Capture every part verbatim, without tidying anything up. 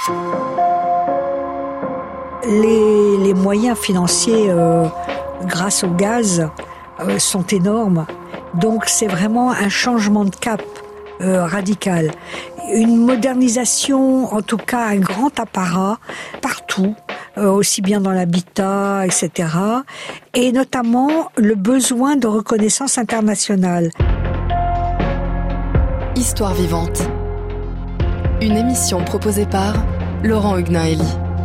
Les, les moyens financiers euh, grâce au gaz euh, sont énormes. Donc c'est vraiment un changement de cap euh, radical. Une modernisation, en tout cas un grand apparat partout, euh, aussi bien dans l'habitat, et cetera. Et notamment le besoin de reconnaissance internationale. Histoire vivante. Une émission proposée par Laurent Huguenin-Hélie.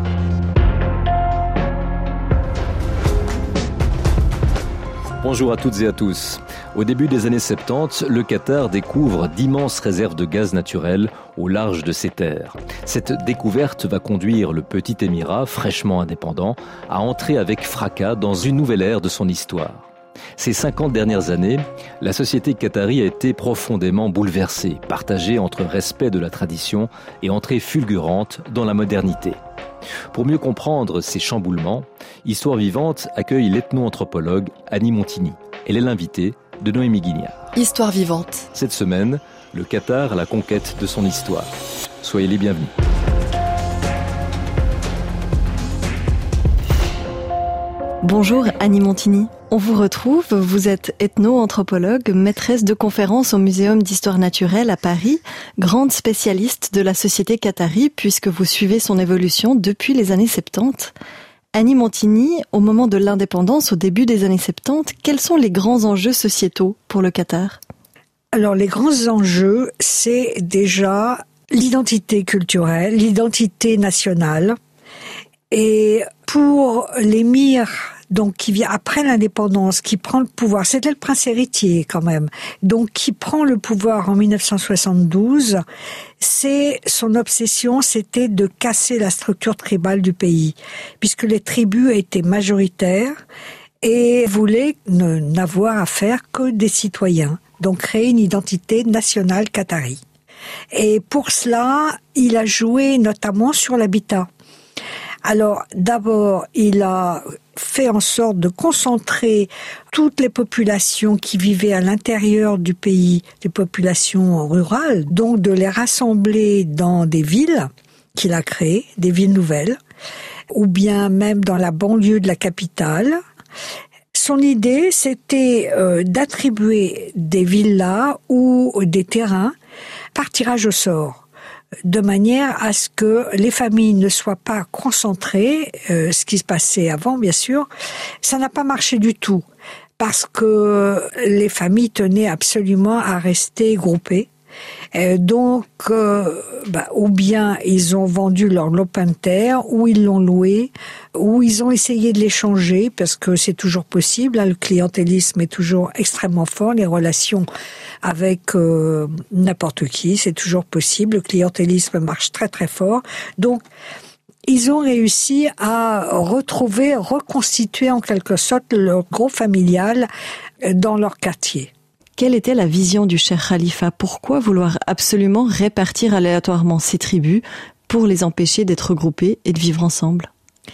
Bonjour à toutes et à tous. Au début des années soixante-dix, le Qatar découvre d'immenses réserves de gaz naturel au large de ses terres. Cette découverte va conduire le petit émirat, fraîchement indépendant, à entrer avec fracas dans une nouvelle ère de son histoire. Ces cinquante dernières années, la société qatari a été profondément bouleversée, partagée entre respect de la tradition et entrée fulgurante dans la modernité. Pour mieux comprendre ces chamboulements, Histoire vivante accueille l'ethno-anthropologue Annie Montigny. Elle est l'invitée de Noémie Guignard. Histoire vivante. Cette semaine, le Qatar, la conquête de son histoire. Soyez les bienvenus. Bonjour Annie Montigny. On vous retrouve, vous êtes ethno-anthropologue, maîtresse de conférences au Muséum d'Histoire naturelle à Paris, grande spécialiste de la société qatari puisque vous suivez son évolution depuis les années soixante-dix. Annie Montigny, au moment de l'indépendance, au début des années soixante-dix, quels sont les grands enjeux sociétaux pour le Qatar ? Alors les grands enjeux, c'est déjà l'identité culturelle, l'identité nationale. Et pour l'émir, donc qui vient après l'indépendance, qui prend le pouvoir, c'était le prince héritier quand même, donc qui prend le pouvoir en dix-neuf cent soixante-douze, c'est son obsession, c'était de casser la structure tribale du pays, puisque les tribus étaient majoritaires et voulaient ne, n'avoir à faire que des citoyens, donc créer une identité nationale qatari. Et pour cela, il a joué notamment sur l'habitat. Alors, d'abord, il a fait en sorte de concentrer toutes les populations qui vivaient à l'intérieur du pays, les populations rurales, donc de les rassembler dans des villes qu'il a créées, des villes nouvelles, ou bien même dans la banlieue de la capitale. Son idée, c'était euh, d'attribuer des villas ou des terrains par tirage au sort, de manière à ce que les familles ne soient pas concentrées, euh, ce qui se passait avant, bien sûr. Ça n'a pas marché du tout, parce que les familles tenaient absolument à rester groupées. Euh, donc, euh, bah, ou bien ils ont vendu leur lopin de terre, ou ils l'ont loué, ou ils ont essayé de l'échanger, parce que c'est toujours possible, hein, le clientélisme est toujours extrêmement fort, les relations avec euh, n'importe qui, c'est toujours possible, le clientélisme marche très très fort. Donc, ils ont réussi à retrouver, reconstituer en quelque sorte leur groupe familial dans leur quartier. Quelle était la vision du cheikh Khalifa ? Pourquoi vouloir absolument répartir aléatoirement ces tribus pour les empêcher d'être regroupées et de vivre ensemble ?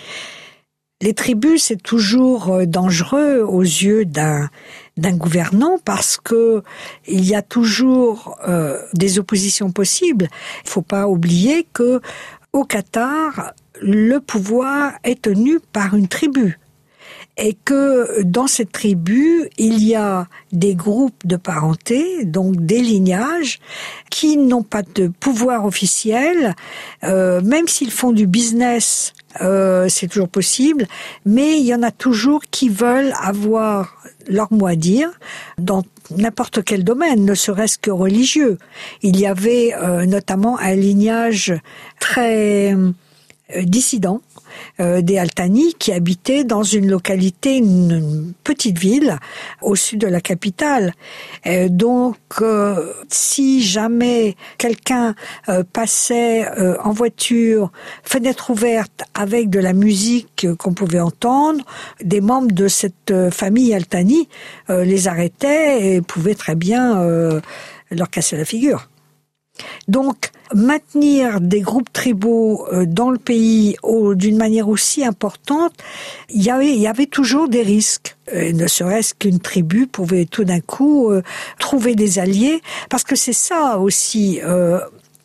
Les tribus, c'est toujours dangereux aux yeux d'un, d'un gouvernant parce que il y a toujours euh, des oppositions possibles. Il ne faut pas oublier que au Qatar, le pouvoir est tenu par une tribu. Et que dans cette tribu, il y a des groupes de parenté, donc des lignages, qui n'ont pas de pouvoir officiel, euh, même s'ils font du business, euh, c'est toujours possible, mais il y en a toujours qui veulent avoir leur mot à dire dans n'importe quel domaine, ne serait-ce que religieux. Il y avait euh, notamment un lignage très euh, dissident, Euh, des Altani qui habitaient dans une localité, une, une petite ville au sud de la capitale. Euh, donc, euh, si jamais quelqu'un euh, passait euh, en voiture, fenêtre ouverte, avec de la musique euh, qu'on pouvait entendre, des membres de cette euh, famille Altani euh, les arrêtaient et pouvaient très bien euh, leur casser la figure. Donc, maintenir des groupes tribaux dans le pays d'une manière aussi importante, il y avait, il y avait toujours des risques. Et ne serait-ce qu'une tribu pouvait tout d'un coup euh, trouver des alliés, parce que c'est ça aussi, euh,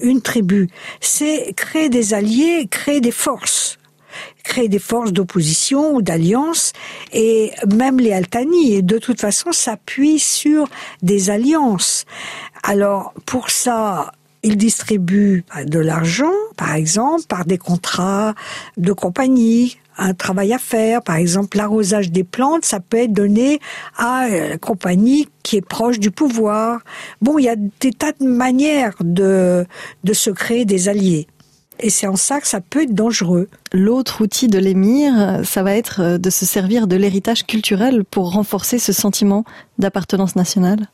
une tribu. C'est créer des alliés, créer des forces. Créer des forces d'opposition ou d'alliance, et même les Altani, de toute façon, s'appuient sur des alliances. Alors, pour ça, ils distribuent de l'argent, par exemple, par des contrats de compagnie, un travail à faire. Par exemple, l'arrosage des plantes, ça peut être donné à la compagnie qui est proche du pouvoir. Bon, il y a des tas de manières de, de se créer des alliés. Et c'est en ça que ça peut être dangereux. L'autre outil de l'émir, ça va être de se servir de l'héritage culturel pour renforcer ce sentiment d'appartenance nationale.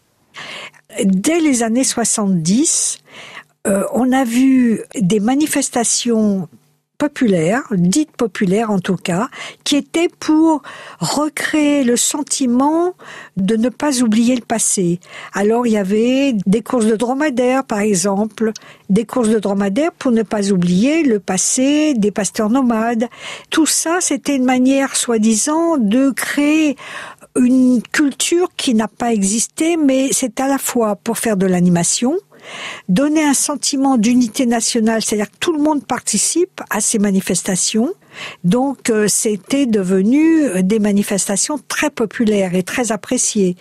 Dès les années soixante-dix, euh, on a vu des manifestations populaires, dites populaires en tout cas, qui étaient pour recréer le sentiment de ne pas oublier le passé. Alors il y avait des courses de dromadaires par exemple, des courses de dromadaires pour ne pas oublier le passé des pasteurs nomades. Tout ça, c'était une manière soi-disant de créer une culture qui n'a pas existé, mais c'est à la fois pour faire de l'animation, donner un sentiment d'unité nationale, c'est-à-dire que tout le monde participe à ces manifestations. Donc euh, c'était devenu des manifestations très populaires et très appréciées.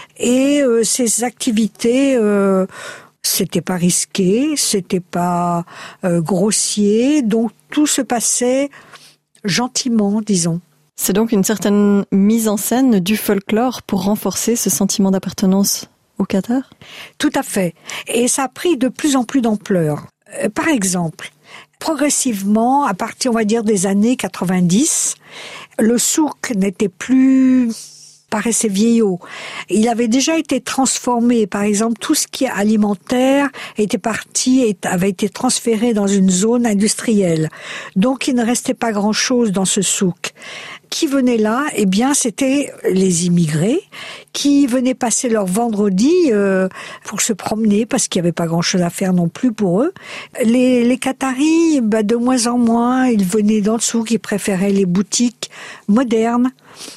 Et euh, ces activités, euh, c'était pas risqué, c'était pas euh, grossier, donc tout se passait gentiment, disons. C'est donc une certaine mise en scène du folklore pour renforcer ce sentiment d'appartenance au Qatar ? Tout à fait. Et ça a pris de plus en plus d'ampleur. Euh, par exemple, progressivement, à partir, on va dire, des années quatre-vingt-dix, le souk n'était plus... paraissait vieillot. Il avait déjà été transformé. Par exemple, tout ce qui est alimentaire était parti, et avait été transféré dans une zone industrielle. Donc, il ne restait pas grand-chose dans ce souk. Qui venait là? Eh bien, c'était les immigrés qui venaient passer leur vendredi euh, pour se promener parce qu'il n'y avait pas grand-chose à faire non plus pour eux. Les, les Qataris, bah, de moins en moins, ils venaient dans le souk, ils préféraient les boutiques modernes.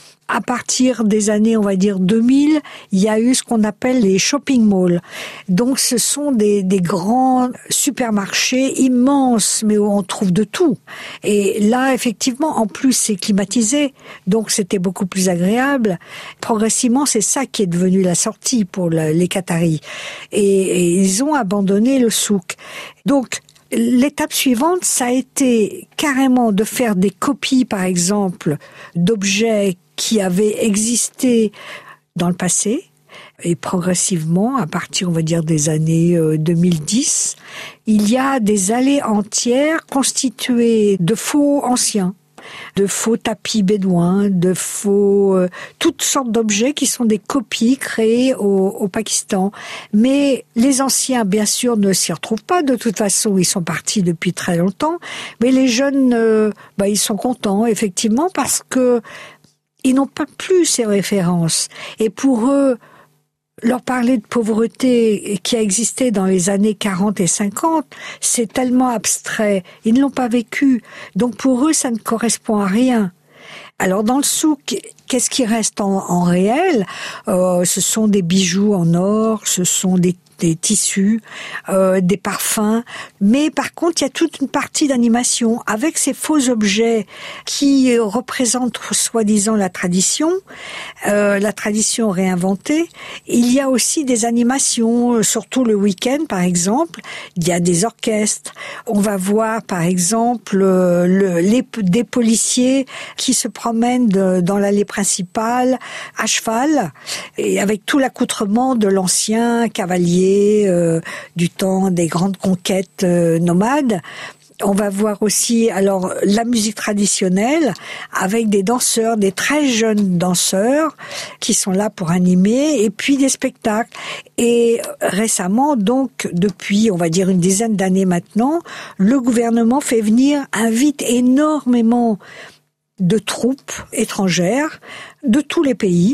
À partir des années, on va dire deux mille, il y a eu ce qu'on appelle les shopping malls. Donc, ce sont des, des grands supermarchés immenses, mais où on trouve de tout. Et là, effectivement, en plus, c'est climatisé, donc c'était beaucoup plus agréable. Progressivement, c'est ça qui est devenu la sortie pour le, les Qataris. Et, et ils ont abandonné le souk. Donc, l'étape suivante, ça a été carrément de faire des copies, par exemple, d'objets qui avaient existé dans le passé. Et progressivement, à partir, on va dire, des années deux mille dix, il y a des allées entières constituées de faux anciens, de faux tapis bédouins, de faux... Euh, toutes sortes d'objets qui sont des copies créées au, au Pakistan. Mais les anciens, bien sûr, ne s'y retrouvent pas. De toute façon, ils sont partis depuis très longtemps. Mais les jeunes, euh, bah, ils sont contents, effectivement, parce que ils n'ont pas plus ces références. Et pour eux, leur parler de pauvreté qui a existé dans les années quarante et cinquante, c'est tellement abstrait. Ils ne l'ont pas vécu. Donc pour eux, ça ne correspond à rien. Alors dans le souk, qu'est-ce qui reste en, en réel ? euh, Ce sont des bijoux en or, ce sont des des tissus, euh, des parfums. Mais par contre, il y a toute une partie d'animation avec ces faux objets qui représentent soi-disant la tradition, euh, la tradition réinventée. Il y a aussi des animations, surtout le week-end par exemple. Il y a des orchestres. On va voir par exemple le, les, des policiers qui se promènent de, dans l'allée principale à cheval et avec tout l'accoutrement de l'ancien cavalier Euh, du temps des grandes conquêtes euh, nomades. On va voir aussi alors la musique traditionnelle avec des danseurs, des très jeunes danseurs qui sont là pour animer, et puis des spectacles. Et récemment, donc depuis on va dire une dizaine d'années maintenant, le gouvernement fait venir, invite énormément de troupes étrangères de tous les pays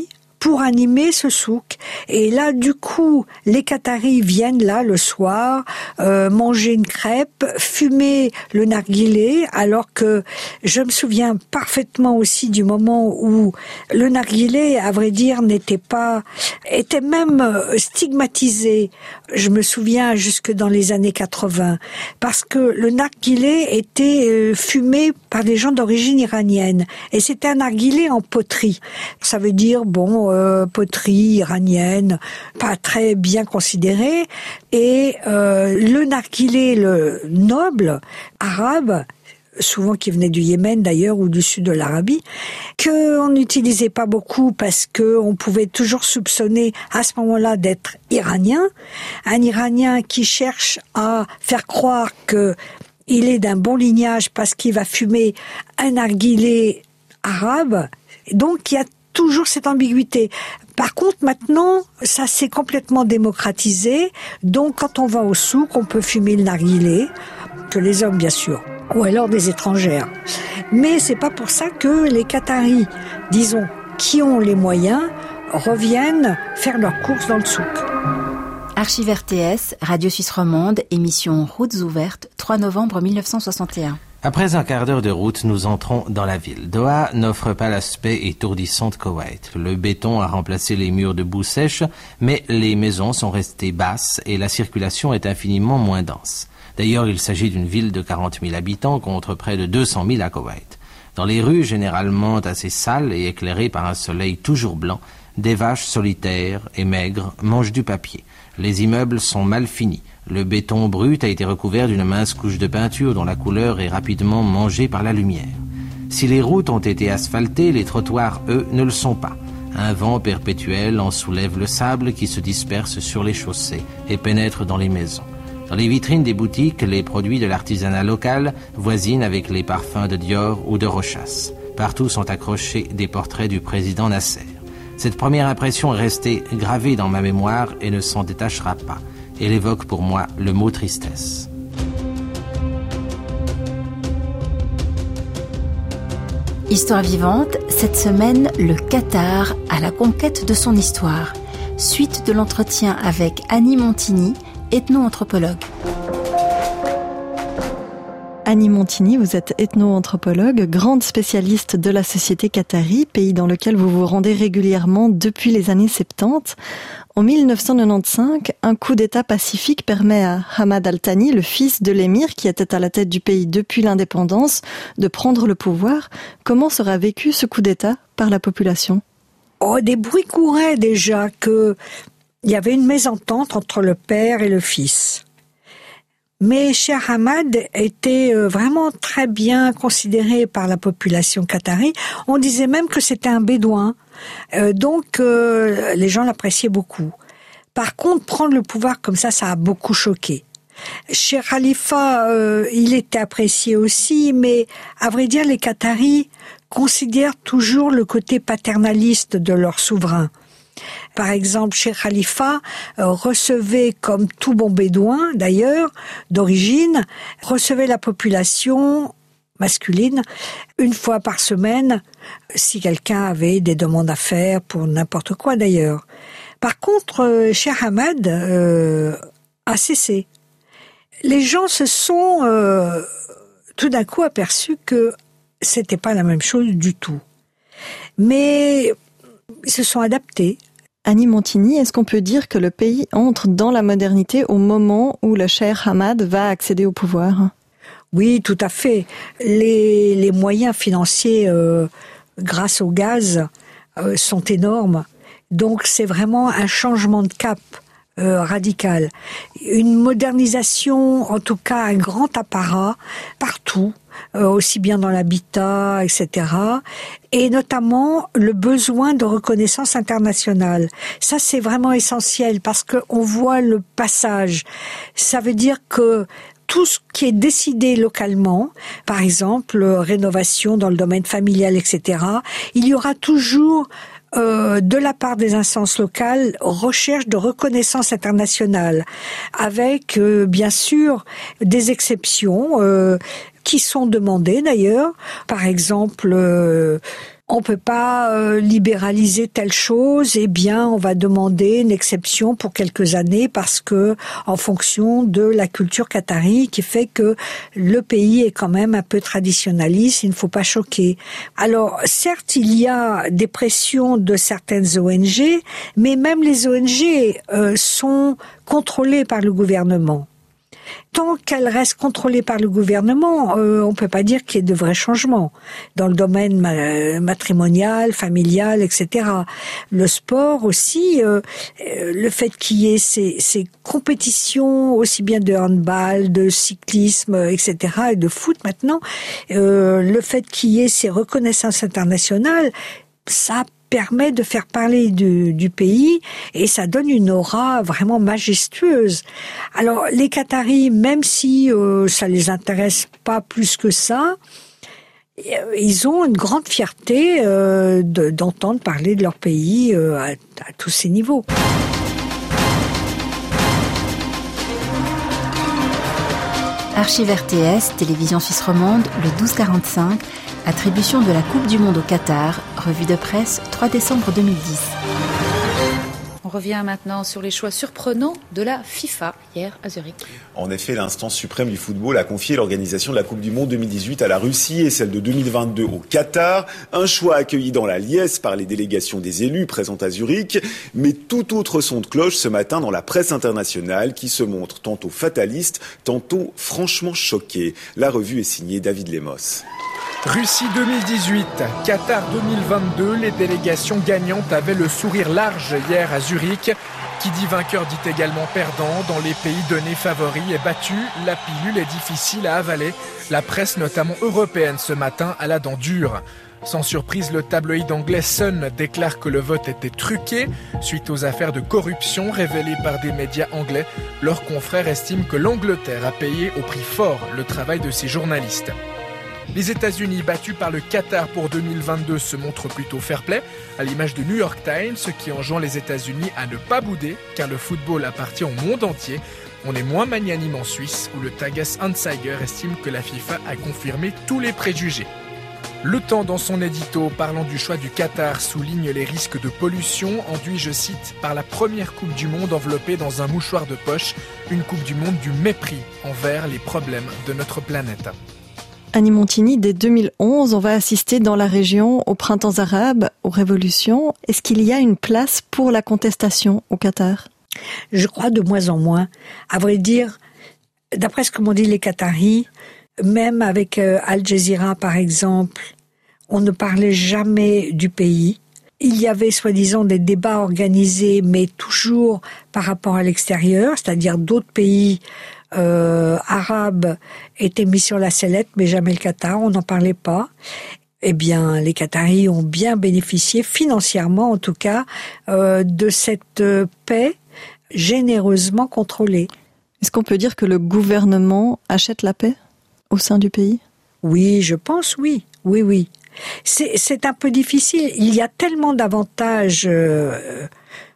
pour animer ce souk. Et là, du coup, les Qataris viennent là le soir, euh, manger une crêpe, fumer le narguilé, alors que je me souviens parfaitement aussi du moment où le narguilé, à vrai dire, n'était pas, était même stigmatisé. Je me souviens jusque dans les années quatre-vingts, parce que le narguilé était fumé par des gens d'origine iranienne, et c'était un narguilé en poterie. Ça veut dire, bon, euh, poterie iranienne, pas très bien considérée, et euh, le narguilé, le noble arabe, souvent qui venait du Yémen d'ailleurs ou du sud de l'Arabie, qu'on n'utilisait pas beaucoup parce que on pouvait toujours soupçonner à ce moment-là d'être iranien, un Iranien qui cherche à faire croire que il est d'un bon lignage parce qu'il va fumer un narguilé arabe, donc il y a toujours cette ambiguïté. Par contre, maintenant, ça s'est complètement démocratisé, donc quand on va au souk, on peut fumer le narguilé, que les hommes bien sûr, ou alors des étrangères. Mais c'est pas pour ça que les Qataris, disons, qui ont les moyens, reviennent faire leurs courses dans le souk. Archives R T S, Radio Suisse Romande, émission Routes ouvertes, trois novembre mille neuf cent soixante et un. Après un quart d'heure de route, nous entrons dans la ville. Doha n'offre pas l'aspect étourdissant de Koweït. Le béton a remplacé les murs de boue sèche, mais les maisons sont restées basses et la circulation est infiniment moins dense. D'ailleurs, il s'agit d'une ville de quarante mille habitants contre près de deux cent mille à Koweït. Dans les rues, généralement assez sales et éclairées par un soleil toujours blanc, des vaches solitaires et maigres mangent du papier. Les immeubles sont mal finis. Le béton brut a été recouvert d'une mince couche de peinture dont la couleur est rapidement mangée par la lumière. Si les routes ont été asphaltées, les trottoirs, eux, ne le sont pas. Un vent perpétuel en soulève le sable qui se disperse sur les chaussées et pénètre dans les maisons. Dans les vitrines des boutiques, les produits de l'artisanat local voisinent avec les parfums de Dior ou de Rochas. Partout sont accrochés des portraits du président Nasser. Cette première impression est restée gravée dans ma mémoire et ne s'en détachera pas. Elle évoque pour moi le mot tristesse. Histoire vivante, cette semaine, le Qatar à la conquête de son histoire. Suite de l'entretien avec Annie Montigny, ethno-anthropologue. Annie Montigny, vous êtes ethno-anthropologue, grande spécialiste de la société qatari, pays dans lequel vous vous rendez régulièrement depuis les années soixante-dix. En mille neuf cent quatre-vingt-quinze, un coup d'État pacifique permet à Hamad Al-Thani, le fils de l'émir qui était à la tête du pays depuis l'indépendance, de prendre le pouvoir. Comment sera vécu ce coup d'État par la population ? Oh, des bruits couraient déjà que il y avait une mésentente entre le père et le fils. Mais Cheikh Hamad était vraiment très bien considéré par la population qatari. On disait même que c'était un bédouin. Euh, donc, euh, les gens l'appréciaient beaucoup. Par contre, prendre le pouvoir comme ça, ça a beaucoup choqué. Cheikh Khalifa, euh, il était apprécié aussi, mais à vrai dire, les Qataris considèrent toujours le côté paternaliste de leur souverain. Par exemple, Cheikh Khalifa euh, recevait, comme tout bon bédouin d'ailleurs, d'origine, recevait la population masculine une fois par semaine, si quelqu'un avait des demandes à faire pour n'importe quoi d'ailleurs. Par contre, euh, Cheikh Hamad euh, a cessé. Les gens se sont euh, tout d'un coup aperçus que c'était pas la même chose du tout. Mais ils se sont adaptés. Annie Montigny, est-ce qu'on peut dire que le pays entre dans la modernité au moment où le cheikh Hamad va accéder au pouvoir ? Oui, tout à fait. Les, les moyens financiers euh, grâce au gaz euh, sont énormes. Donc c'est vraiment un changement de cap euh, radical. Une modernisation, en tout cas un grand apparat partout, euh, aussi bien dans l'habitat, et cetera. Et notamment le besoin de reconnaissance internationale. Ça c'est vraiment essentiel parce que on voit le passage. Ça veut dire que tout ce qui est décidé localement, par exemple, rénovation dans le domaine familial, et cetera, il y aura toujours, euh, de la part des instances locales, recherche de reconnaissance internationale, avec, euh, bien sûr, des exceptions euh, qui sont demandées d'ailleurs. Par exemple, euh, on peut pas euh, libéraliser telle chose, eh bien on va demander une exception pour quelques années parce que en fonction de la culture qatari qui fait que le pays est quand même un peu traditionnaliste, il ne faut pas choquer. Alors certes, il y a des pressions de certaines O N G, mais même les O N G euh, sont contrôlées par le gouvernement. Tant qu'elles restent contrôlées par le gouvernement, euh, on peut pas dire qu'il y ait de vrais changements dans le domaine ma- matrimonial, familial, et cetera. Le sport aussi, euh, le fait qu'il y ait ces, ces compétitions aussi bien de handball, de cyclisme, et cetera, et de foot maintenant, euh, le fait qu'il y ait ces reconnaissances internationales, ça permet de faire parler du, du pays et ça donne une aura vraiment majestueuse. Alors les Qataris, même si euh, ça les intéresse pas plus que ça, ils ont une grande fierté euh, de, d'entendre parler de leur pays euh, à, à tous ces niveaux. Archives R T S, Télévision Suisse Romande, le douze quarante-cinq, attribution de la Coupe du Monde au Qatar, revue de presse, trois décembre deux mille dix. On revient maintenant sur les choix surprenants de la FIFA hier à Zurich. En effet, l'instance suprême du football a confié l'organisation de la Coupe du Monde deux mille dix-huit à la Russie et celle de deux mille vingt-deux au Qatar. Un choix accueilli dans la liesse par les délégations des élus présentes à Zurich. Mais tout autre son de cloche ce matin dans la presse internationale qui se montre tantôt fataliste, tantôt franchement choquée. La revue est signée David Lemos. Russie deux mille dix-huit, Qatar deux mille vingt-deux, les délégations gagnantes avaient le sourire large hier à Zurich. Qui dit vainqueur dit également perdant. Dans les pays donnés favoris et battus, la pilule est difficile à avaler. La presse, notamment européenne, ce matin, a la dent dure. Sans surprise, le tabloïd anglais Sun déclare que le vote était truqué. Suite aux affaires de corruption révélées par des médias anglais, leurs confrères estiment que l'Angleterre a payé au prix fort le travail de ses journalistes. Les États-Unis, battus par le Qatar pour deux mille vingt-deux, se montrent plutôt fair-play, à l'image du New York Times, ce qui enjoint les États-Unis à ne pas bouder, car le football appartient au monde entier. On est moins magnanime en Suisse, où le Tages-Anzeiger estime que la FIFA a confirmé tous les préjugés. Le Temps, dans son édito, parlant du choix du Qatar, souligne les risques de pollution, enduits, je cite, par la première Coupe du Monde enveloppée dans un mouchoir de poche, une Coupe du Monde du mépris envers les problèmes de notre planète. Annie Montini, dès deux mille onze, on va assister dans la région aux printemps arabes, aux révolutions. Est-ce qu'il y a une place pour la contestation au Qatar ? Je crois de moins en moins. À vrai dire, d'après ce que m'ont dit les Qataris, même avec euh, Al Jazeera par exemple, on ne parlait jamais du pays. Il y avait soi-disant des débats organisés, mais toujours par rapport à l'extérieur, c'est-à-dire d'autres pays Euh, arabes étaient mis sur la sellette, mais jamais le Qatar, on n'en parlait pas. Eh bien, les Qataris ont bien bénéficié, financièrement en tout cas, euh, de cette euh, paix généreusement contrôlée. Est-ce qu'on peut dire que le gouvernement achète la paix au sein du pays ? Oui, je pense, oui. Oui, oui. C'est, c'est un peu difficile. Il y a tellement d'avantages euh,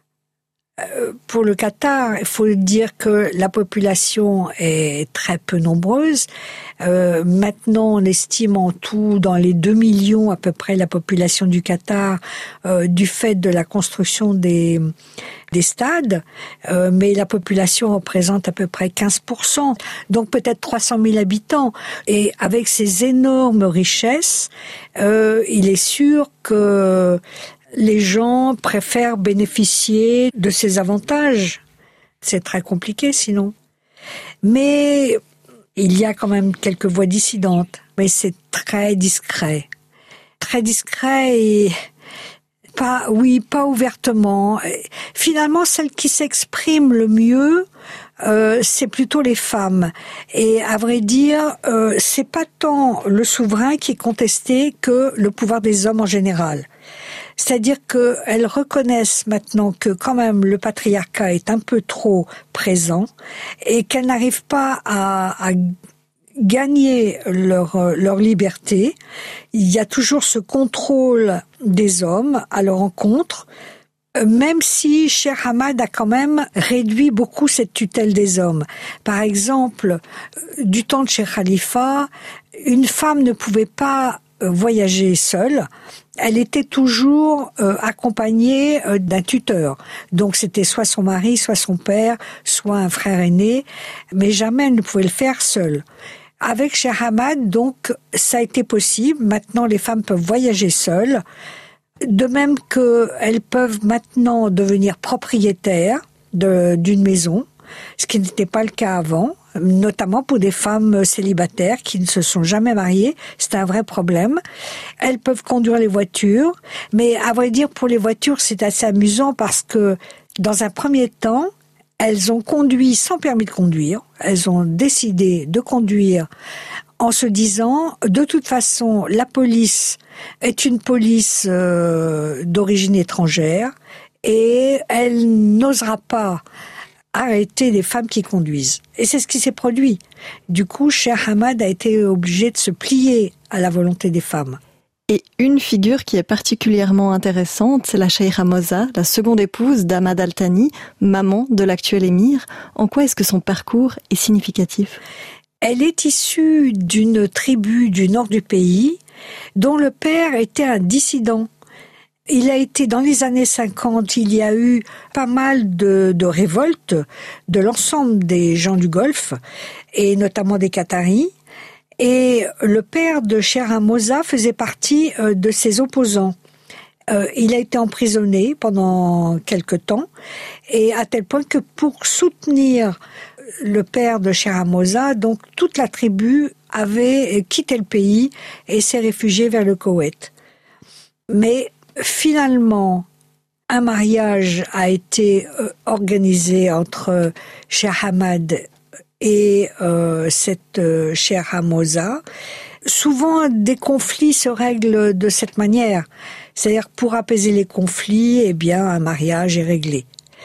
pour le Qatar. Il faut dire que la population est très peu nombreuse. Euh, maintenant, on estime en tout dans les deux millions à peu près la population du Qatar euh, du fait de la construction des des stades, euh, mais la population représente à peu près quinze pour cent, donc peut-être trois cent mille habitants. Et avec ces énormes richesses, euh, il est sûr que les gens préfèrent bénéficier de ces avantages. C'est très compliqué sinon. Mais il y a quand même quelques voix dissidentes, mais c'est très discret. Très discret et pas, oui, pas ouvertement. Finalement, celles qui s'expriment le mieux, euh, c'est plutôt les femmes. Et à vrai dire, euh, c'est pas tant le souverain qui est contesté que le pouvoir des hommes en général. C'est-à-dire qu'elles reconnaissent maintenant que quand même le patriarcat est un peu trop présent et qu'elles n'arrivent pas à, à gagner leur, leur liberté. Il y a toujours ce contrôle des hommes à leur encontre, même si Cheikh Hamad a quand même réduit beaucoup cette tutelle des hommes. Par exemple, du temps de Cheikh Khalifa, une femme ne pouvait pas voyager seule, elle était toujours euh, accompagnée euh, d'un tuteur. Donc c'était soit son mari, soit son père, soit un frère aîné, mais jamais elle ne pouvait le faire seule. Avec Cheikh Ahmad, donc, ça a été possible. Maintenant, les femmes peuvent voyager seules. De même qu'elles peuvent maintenant devenir propriétaires de, d'une maison, ce qui n'était pas le cas avant, notamment pour des femmes célibataires qui ne se sont jamais mariées. C'est un vrai problème. Elles peuvent conduire les voitures, mais à vrai dire, pour les voitures, c'est assez amusant parce que, dans un premier temps, elles ont conduit sans permis de conduire. Elles ont décidé de conduire en se disant, de toute façon, la police est une police euh, d'origine étrangère et elle n'osera pas arrêter les femmes qui conduisent. Et c'est ce qui s'est produit. Du coup, Cheikh Ahmad a été obligé de se plier à la volonté des femmes. Et une figure qui est particulièrement intéressante, c'est la Cheikha Moza, la seconde épouse d'Ahmad Al-Thani, maman de l'actuel émir. En quoi est-ce que son parcours est significatif ? Elle est issue d'une tribu du nord du pays, dont le père était un dissident. Il a été, dans les années cinquante, il y a eu pas mal de, de révoltes de l'ensemble des gens du Golfe, et notamment des Qataris. Et le père de Cheikh Moza faisait partie de ses opposants. Euh, il a été emprisonné pendant quelque temps, et à tel point que pour soutenir le père de Cheikh Moza, donc toute la tribu avait quitté le pays et s'est réfugiée vers le Koweït. Mais finalement, un mariage a été organisé entre Cheikh Ahmad et euh, cette euh, Cheikha Moza. Souvent, des conflits se règlent de cette manière. C'est-à-dire, pour apaiser les conflits, eh bien, un mariage est réglé.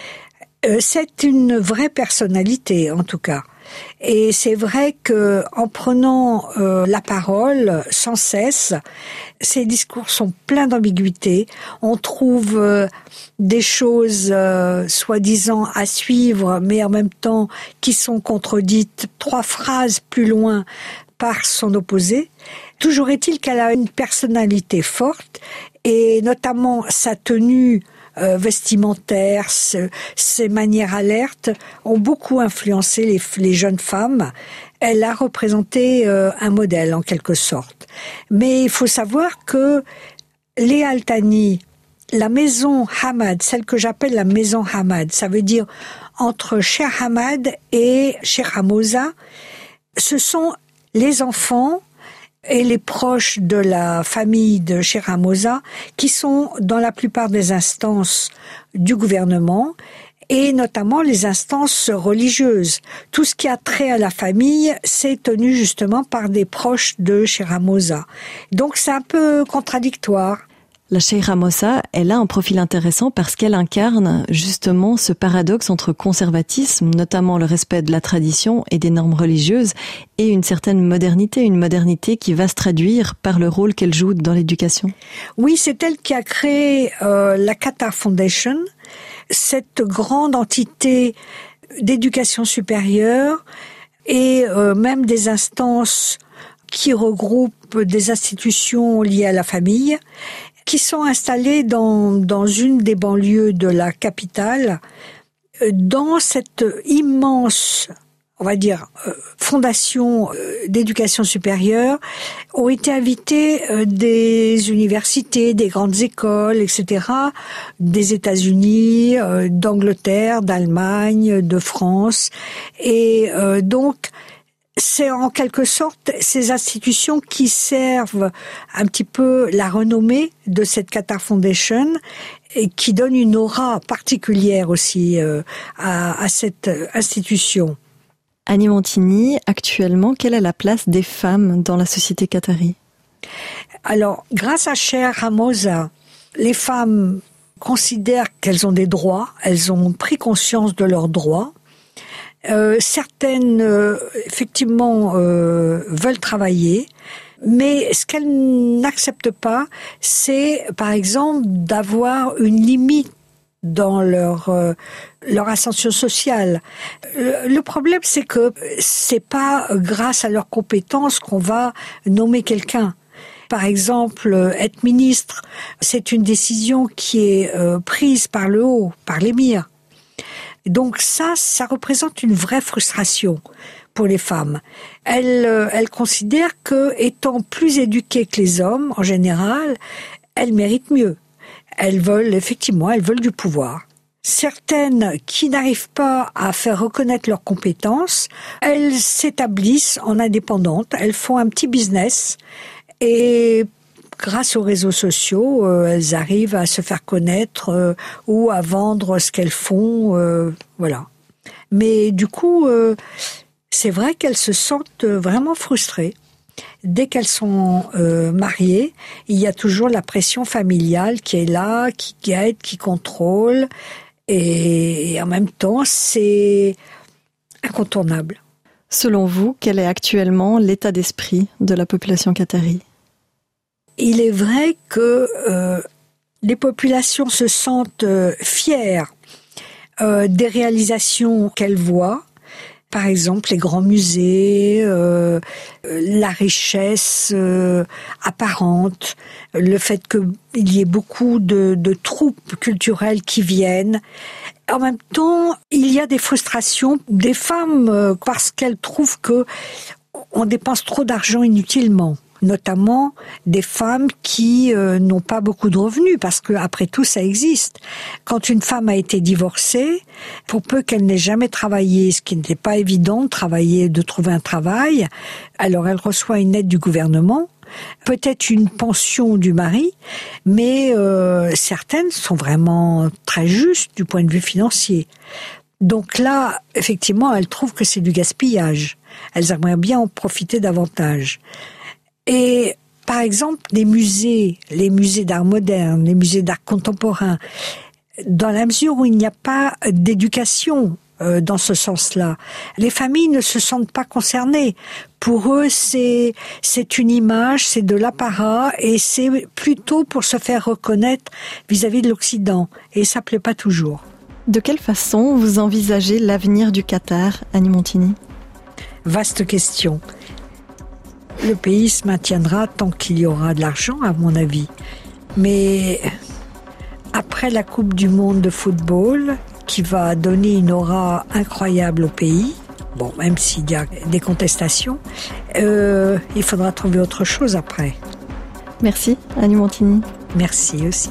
Euh, c'est une vraie personnalité, en tout cas. Et c'est vrai que en prenant euh, la parole sans cesse, ces discours sont pleins d'ambiguïté. On trouve euh, des choses euh, soi-disant à suivre, mais en même temps qui sont contredites trois phrases plus loin par son opposé. Toujours est-il qu'elle a une personnalité forte, et notamment sa tenue Euh, vestimentaires, ce, ses manières alertes ont beaucoup influencé les, les jeunes femmes. Elle a représenté euh, un modèle en quelque sorte. Mais il faut savoir que les Al-Thani, la maison Ahmad, celle que j'appelle la maison Ahmad, ça veut dire entre Cheikh Ahmad et Cheikha Moza, ce sont les enfants et les proches de la famille de Cheikh Moza qui sont dans la plupart des instances du gouvernement et notamment les instances religieuses. Tout ce qui a trait à la famille, c'est tenu justement par des proches de Cheikh Moza. Donc c'est un peu contradictoire. La Cheikha Moza, elle a un profil intéressant parce qu'elle incarne justement ce paradoxe entre conservatisme, notamment le respect de la tradition et des normes religieuses, et une certaine modernité, une modernité qui va se traduire par le rôle qu'elle joue dans l'éducation. Oui, c'est elle qui a créé euh, la Qatar Foundation, cette grande entité d'éducation supérieure et euh, même des instances qui regroupent des institutions liées à la famille, qui sont installés dans, dans une des banlieues de la capitale, dans cette immense, on va dire, euh, fondation euh, d'éducation supérieure, ont été invités euh, des universités, des grandes écoles, et cetera, des États-Unis, euh, d'Angleterre, d'Allemagne, de France, et euh, donc c'est en quelque sorte ces institutions qui servent un petit peu la renommée de cette Qatar Foundation et qui donnent une aura particulière aussi euh, à, à cette institution. Annie Montini, actuellement, quelle est la place des femmes dans la société qatari ? Alors, grâce à Cheikh Moza, les femmes considèrent qu'elles ont des droits, elles ont pris conscience de leurs droits. Euh, certaines, euh, effectivement, euh, veulent travailler, mais ce qu'elles n'acceptent pas, c'est, par exemple, d'avoir une limite dans leur euh, leur ascension sociale. Le, le problème, c'est que c'est pas grâce à leurs compétences qu'on va nommer quelqu'un. Par exemple, être ministre, c'est une décision qui est euh, prise par le haut, par l'émir. Donc ça, ça représente une vraie frustration pour les femmes. Elles, euh, elles considèrent que, étant plus éduquées que les hommes, en général, elles méritent mieux. Elles veulent, effectivement, elles veulent du pouvoir. Certaines qui n'arrivent pas à faire reconnaître leurs compétences, elles s'établissent en indépendantes, elles font un petit business et grâce aux réseaux sociaux, euh, elles arrivent à se faire connaître euh, ou à vendre ce qu'elles font, euh, voilà. Mais du coup, euh, c'est vrai qu'elles se sentent vraiment frustrées. Dès qu'elles sont euh, mariées, il y a toujours la pression familiale qui est là, qui guette, qui contrôle. Et en même temps, c'est incontournable. Selon vous, quel est actuellement l'état d'esprit de la population qatari ? Il est vrai que euh, les populations se sentent euh, fières euh, des réalisations qu'elles voient. Par exemple, les grands musées, euh, la richesse euh, apparente, le fait qu'il y ait beaucoup de, de troupes culturelles qui viennent. En même temps, il y a des frustrations des femmes euh, parce qu'elles trouvent que on dépense trop d'argent inutilement. Notamment des femmes qui euh, n'ont pas beaucoup de revenus, parce que après tout, ça existe. Quand une femme a été divorcée, pour peu qu'elle n'ait jamais travaillé, ce qui n'était pas évident de travailler, de trouver un travail, alors elle reçoit une aide du gouvernement, peut-être une pension du mari, mais euh, certaines sont vraiment très justes du point de vue financier. Donc là, effectivement, elles trouvent que c'est du gaspillage. Elles aimeraient bien en profiter davantage. Et par exemple, les musées, les musées d'art moderne, les musées d'art contemporain, dans la mesure où il n'y a pas d'éducation euh, dans ce sens-là, les familles ne se sentent pas concernées. Pour eux, c'est c'est une image, c'est de l'apparat, et c'est plutôt pour se faire reconnaître vis-à-vis de l'Occident. Et ça plaît pas toujours. De quelle façon vous envisagez l'avenir du Qatar, Annie Montini ? Vaste question. Le pays se maintiendra tant qu'il y aura de l'argent, à mon avis. Mais après la Coupe du Monde de football, qui va donner une aura incroyable au pays, bon, même s'il y a des contestations, euh, il faudra trouver autre chose après. Merci, Annie Montini. Merci aussi.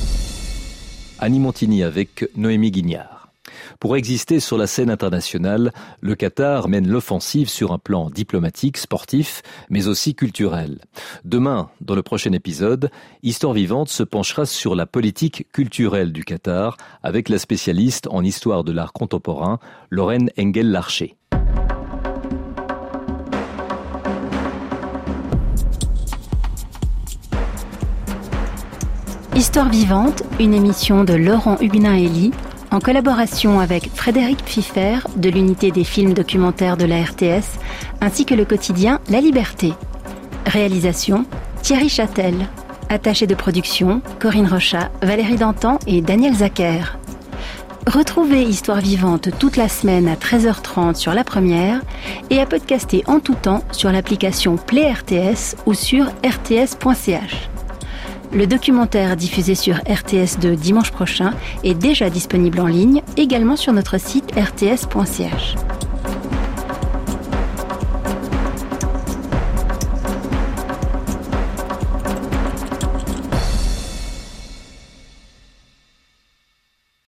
Annie Montini avec Noémie Guignard. Pour exister sur la scène internationale, le Qatar mène l'offensive sur un plan diplomatique, sportif, mais aussi culturel. Demain, dans le prochain épisode, Histoire vivante se penchera sur la politique culturelle du Qatar avec la spécialiste en histoire de l'art contemporain, Lorraine Engel-Larcher. Histoire vivante, une émission de Laurent Huguenin-Elie, en collaboration avec Frédéric Pfiffer de l'unité des films documentaires de la R T S, ainsi que le quotidien La Liberté. Réalisation, Thierry Châtel. Attaché de production, Corinne Rochat, Valérie Dantan et Daniel Zacher. Retrouvez Histoire vivante toute la semaine à treize heures trente sur La Première et à podcaster en tout temps sur l'application Play R T S ou sur r t s point c h. Le documentaire diffusé sur R T S deux dimanche prochain est déjà disponible en ligne, également sur notre site r t s point c h.